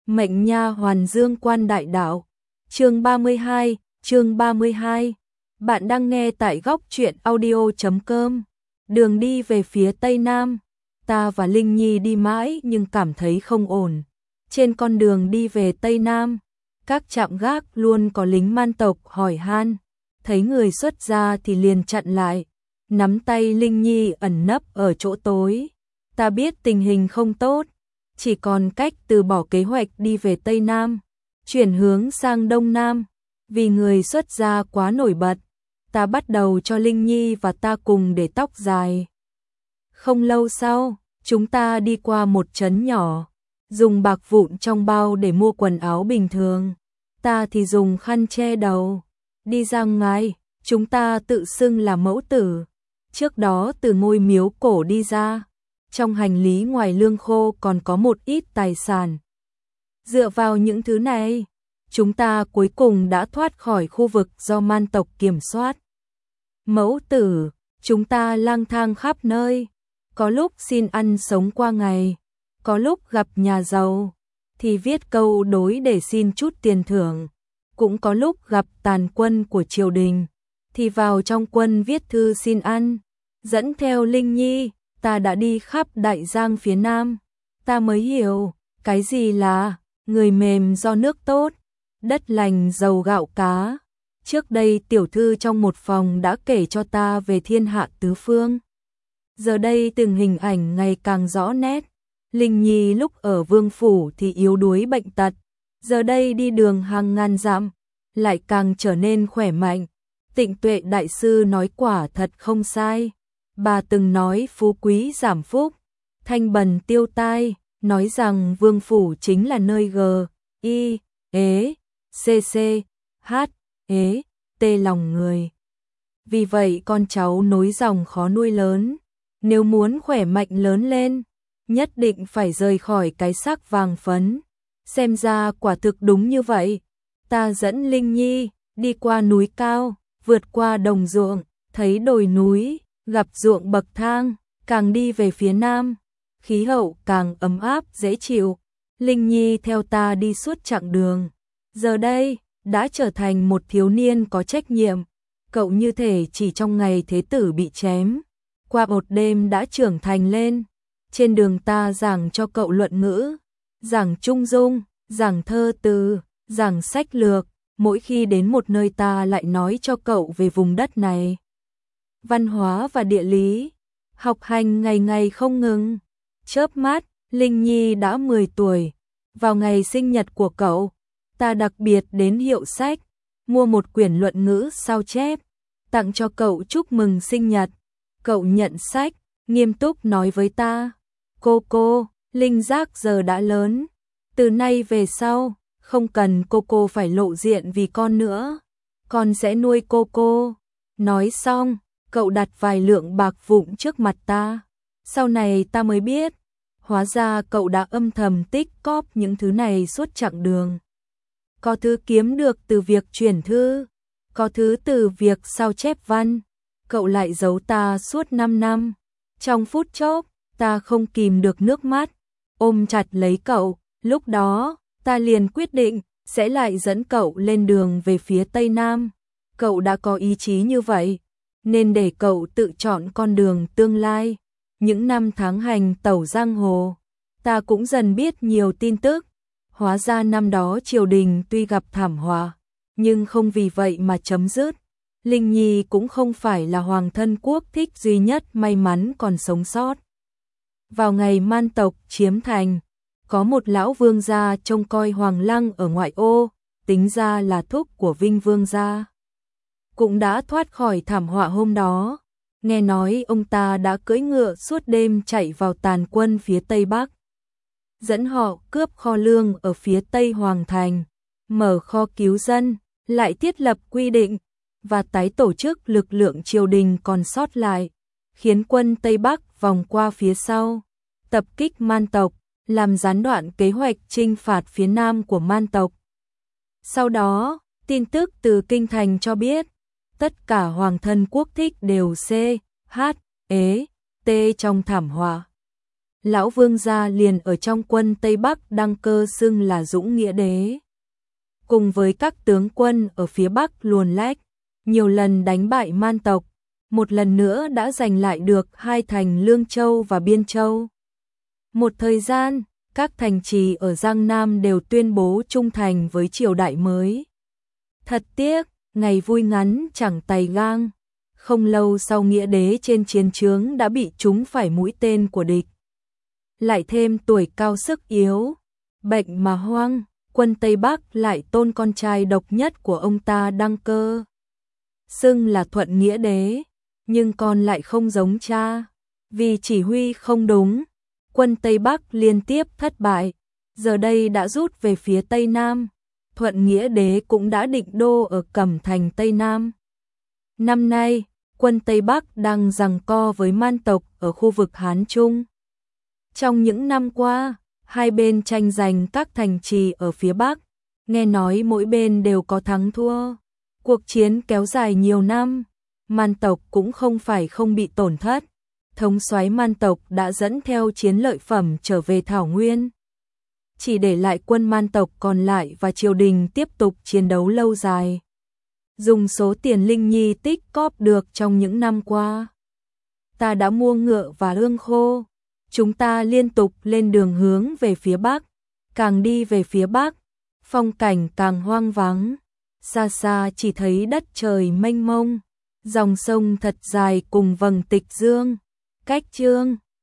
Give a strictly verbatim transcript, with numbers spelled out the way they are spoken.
Mệnh nha hoàn Dương Quan Đại Đạo. Chương ba mươi hai, chương ba mươi hai. Bạn đang nghe tại góc truyện audio chấm com. Đường đi về phía Tây Nam, ta và Linh Nhi đi mãi nhưng cảm thấy không ổn. Trên con đường đi về Tây Nam, các trạm gác luôn có lính man tộc hỏi han, thấy người xuất gia thì liền chặn lại, nắm tay Linh Nhi ẩn nấp ở chỗ tối. Ta biết tình hình không tốt, chỉ còn cách từ bỏ kế hoạch đi về Tây Nam, chuyển hướng sang Đông Nam. Vì người xuất gia quá nổi bật, ta bắt đầu cho Linh Nhi và ta cùng để tóc dài. Không lâu sau, chúng ta đi qua một trấn nhỏ, dùng bạc vụn trong bao để mua quần áo bình thường. Ta thì dùng khăn che đầu. Đi ra ngoài, chúng ta tự xưng là mẫu tử. Trước đó từ ngôi miếu cổ đi ra, trong hành lý ngoài lương khô còn có một ít tài sản. Dựa vào những thứ này, chúng ta cuối cùng đã thoát khỏi khu vực do man tộc kiểm soát. Mẫu tử, chúng ta lang thang khắp nơi, có lúc xin ăn sống qua ngày, có lúc gặp nhà giàu thì viết câu đối để xin chút tiền thưởng, cũng có lúc gặp tàn quân của triều đình thì vào trong quân viết thư xin ăn. Dẫn theo Linh Nhi, ta đã đi khắp Đại Giang phía Nam. Ta mới hiểu cái gì là người mềm do nước tốt, đất lành giàu gạo cá. Trước đây tiểu thư trong một phòng đã kể cho ta về thiên hạ tứ phương. Giờ đây từng hình ảnh ngày càng rõ nét. Linh Nhi lúc ở vương phủ thì yếu đuối bệnh tật, giờ đây đi đường hàng ngàn dặm, lại càng trở nên khỏe mạnh. Tịnh Tuệ đại sư nói quả thật không sai. Bà từng nói phú quý giảm phúc, thanh bần tiêu tai, nói rằng vương phủ chính là nơi g, i, ế, cc, h, ế, t lòng người. Vì vậy con cháu nối dòng khó nuôi lớn, nếu muốn khỏe mạnh lớn lên, nhất định phải rời khỏi cái xác vàng phấn. Xem ra quả thực đúng như vậy. Ta dẫn Linh Nhi đi qua núi cao, vượt qua đồng ruộng, thấy đồi núi, gặp ruộng bậc thang, càng đi về phía nam, khí hậu càng ấm áp dễ chịu. Linh Nhi theo ta đi suốt chặng đường, giờ đây đã trở thành một thiếu niên có trách nhiệm. Cậu như thể chỉ trong ngày thế tử bị chém, qua một đêm đã trưởng thành lên. Trên đường ta giảng cho cậu luận ngữ, giảng trung dung, giảng thơ từ, giảng sách lược. Mỗi khi đến một nơi ta lại nói cho cậu về vùng đất này, văn hóa và địa lý, học hành ngày ngày không ngừng. Chớp mắt, Linh Nhi đã mười tuổi. Vào ngày sinh nhật của cậu, ta đặc biệt đến hiệu sách, mua một quyển luận ngữ sao chép, tặng cho cậu chúc mừng sinh nhật. Cậu nhận sách, nghiêm túc nói với ta, cô cô, Linh Giác giờ đã lớn, từ nay về sau, không cần cô cô phải lộ diện vì con nữa, con sẽ nuôi cô cô. Nói xong, cậu đặt vài lượng bạc vụn trước mặt ta. Sau này ta mới biết, hóa ra cậu đã âm thầm tích cóp những thứ này suốt chặng đường. Có thứ kiếm được từ việc chuyển thư, có thứ từ việc sao chép văn. Cậu lại giấu ta suốt năm năm. Trong phút chốc, ta không kìm được nước mắt, ôm chặt lấy cậu. Lúc đó, ta liền quyết định sẽ lại dẫn cậu lên đường về phía Tây Nam. Cậu đã có ý chí như vậy, nên để cậu tự chọn con đường tương lai. Những năm tháng hành tẩu giang hồ, ta cũng dần biết nhiều tin tức. Hóa ra năm đó triều đình tuy gặp thảm họa, nhưng không vì vậy mà chấm dứt. Linh Nhi cũng không phải là hoàng thân quốc thích duy nhất may mắn còn sống sót. Vào ngày man tộc chiếm thành, có một lão vương gia trông coi Hoàng Lăng ở ngoại ô, tính ra là thúc của Vinh vương gia, cũng đã thoát khỏi thảm họa hôm đó. Nghe nói ông ta đã cưỡi ngựa suốt đêm chạy vào tàn quân phía Tây Bắc, dẫn họ cướp kho lương ở phía Tây Hoàng Thành, mở kho cứu dân, lại thiết lập quy định và tái tổ chức lực lượng triều đình còn sót lại, khiến quân Tây Bắc vòng qua phía sau, tập kích man tộc, làm gián đoạn kế hoạch chinh phạt phía nam của man tộc. Sau đó, tin tức từ kinh thành cho biết, tất cả hoàng thân quốc thích đều C, H, ế, T trong thảm họa. lão vương gia liền ở trong quân Tây Bắc đăng cơ xưng là Dũng Nghĩa Đế. Cùng với các tướng quân ở phía Bắc luồn lách, nhiều lần đánh bại man tộc, một lần nữa đã giành lại được hai thành Lương Châu và Biên Châu. Một thời gian, các thành trì ở Giang Nam đều tuyên bố trung thành với triều đại mới. Thật tiếc, ngày vui ngắn chẳng tày gang, không lâu sau Nghĩa Đế trên chiến trướng đã bị trúng phải mũi tên của địch. Lại thêm tuổi cao sức yếu, bệnh mà hoang, quân Tây Bắc lại tôn con trai độc nhất của ông ta đăng cơ. Xưng là Thuận Nghĩa Đế, nhưng con lại không giống cha, vì chỉ huy không đúng, quân Tây Bắc liên tiếp thất bại, giờ đây đã rút về phía Tây Nam. Thuận Nghĩa Đế cũng đã định đô ở Cẩm Thành Tây Nam. Năm nay, quân Tây Bắc đang giằng co với man tộc ở khu vực Hán Trung. Trong những năm qua, hai bên tranh giành các thành trì ở phía Bắc, nghe nói mỗi bên đều có thắng thua. Cuộc chiến kéo dài nhiều năm, man tộc cũng không phải không bị tổn thất. Thống soái man tộc đã dẫn theo chiến lợi phẩm trở về Thảo Nguyên, chỉ để lại quân man tộc còn lại và triều đình tiếp tục chiến đấu lâu dài. Dùng số tiền Linh Nhi tích cóp được trong những năm qua, ta đã mua ngựa và ương khô. Chúng ta liên tục lên đường hướng về phía Bắc, càng đi về phía Bắc, phong cảnh càng hoang vắng, xa xa chỉ thấy đất trời mênh mông, dòng sông thật dài cùng vầng tịch dương, cách Chương